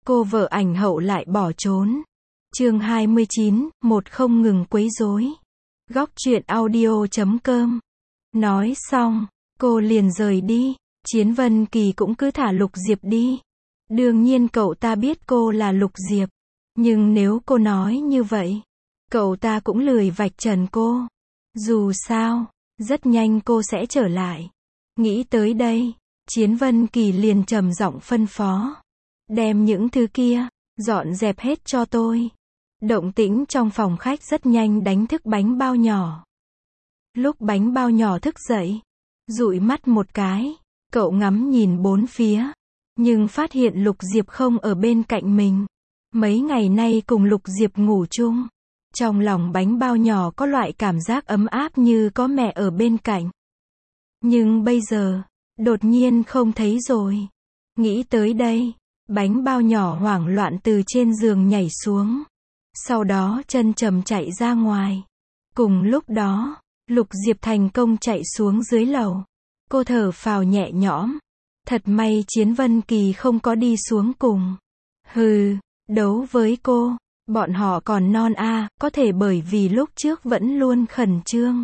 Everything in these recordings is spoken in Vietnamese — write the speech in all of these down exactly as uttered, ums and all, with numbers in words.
cô vợ ảnh hậu lại bỏ trốn. Chương hai mươi chín, một không ngừng quấy rối. Góc truyện audio chấm com. Nói xong, cô liền rời đi. Chiến Vân Kỳ cũng cứ thả Lục Diệp đi. Đương nhiên cậu ta biết cô là Lục Diệp. Nhưng nếu cô nói như vậy, cậu ta cũng lười vạch trần cô. Dù sao, rất nhanh cô sẽ trở lại. Nghĩ tới đây, Chiến Vân Kỳ liền trầm giọng phân phó. Đem những thứ kia, dọn dẹp hết cho tôi. Động tĩnh trong phòng khách rất nhanh đánh thức bánh bao nhỏ. Lúc bánh bao nhỏ thức dậy, dụi mắt một cái, cậu ngắm nhìn bốn phía, nhưng phát hiện Lục Diệp không ở bên cạnh mình. Mấy ngày nay cùng Lục Diệp ngủ chung, trong lòng bánh bao nhỏ có loại cảm giác ấm áp như có mẹ ở bên cạnh. Nhưng bây giờ, đột nhiên không thấy rồi. Nghĩ tới đây, bánh bao nhỏ hoảng loạn từ trên giường nhảy xuống. Sau đó chân trầm chạy ra ngoài. Cùng lúc đó, Lục Diệp thành công chạy xuống dưới lầu. Cô thở phào nhẹ nhõm. Thật may Chiến Vân Kỳ không có đi xuống cùng. Hừ, đấu với cô, bọn họ còn non a, à, có thể bởi vì lúc trước vẫn luôn khẩn trương.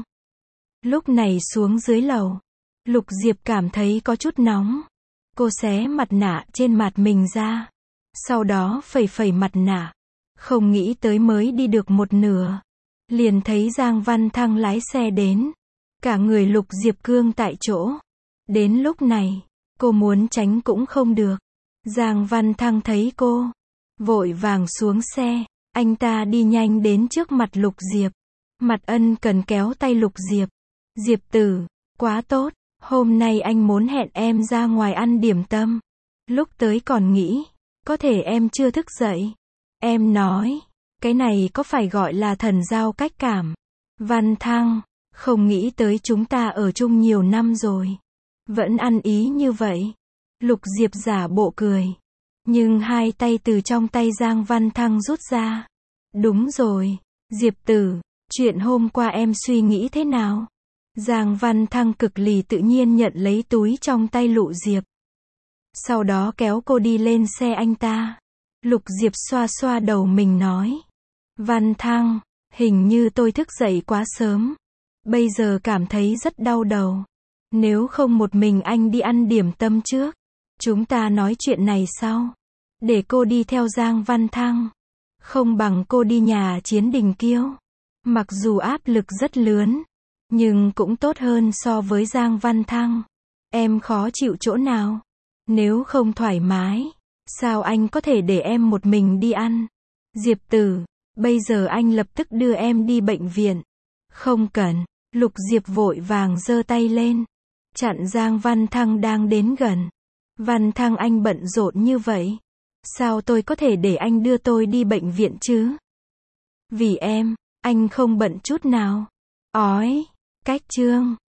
Lúc này xuống dưới lầu, Lục Diệp cảm thấy có chút nóng. Cô xé mặt nạ trên mặt mình ra. Sau đó phẩy phẩy mặt nạ. Không nghĩ tới mới đi được một nửa, liền thấy Giang Văn Thăng lái xe đến. Cả người Lục Diệp cương tại chỗ. Đến lúc này, cô muốn tránh cũng không được. Giang Văn Thăng thấy cô, vội vàng xuống xe. Anh ta đi nhanh đến trước mặt Lục Diệp. Mặt ân cần kéo tay Lục Diệp. Diệp tử, quá tốt, hôm nay anh muốn hẹn em ra ngoài ăn điểm tâm. Lúc tới còn nghĩ, có thể em chưa thức dậy. Em nói, cái này có phải gọi là thần giao cách cảm? Văn Thăng, không nghĩ tới chúng ta ở chung nhiều năm rồi. Vẫn ăn ý như vậy. Lục Diệp giả bộ cười. Nhưng hai tay từ trong tay Giang Văn Thăng rút ra. Đúng rồi, Diệp tử, chuyện hôm qua em suy nghĩ thế nào? Giang Văn Thăng cực lì tự nhiên nhận lấy túi trong tay Lục Diệp. Sau đó kéo cô đi lên xe anh ta. Lục Diệp xoa xoa đầu mình nói. Văn Thăng, hình như tôi thức dậy quá sớm. Bây giờ cảm thấy rất đau đầu. Nếu không một mình anh đi ăn điểm tâm trước. Chúng ta nói chuyện này sau. Để cô đi theo Giang Văn Thăng. Không bằng cô đi nhà Chiến Đình Kiêu. Mặc dù áp lực rất lớn, nhưng cũng tốt hơn so với Giang Văn Thăng. Em khó chịu chỗ nào? Nếu không thoải mái, sao anh có thể để em một mình đi ăn? Diệp tử, bây giờ anh lập tức đưa em đi bệnh viện. Không cần. Lục Diệp vội vàng giơ tay lên, chặn Giang Văn Thăng đang đến gần. Văn Thăng, anh bận rộn như vậy, sao tôi có thể để anh đưa tôi đi bệnh viện chứ? Vì em, anh không bận chút nào. Ói, cách chương.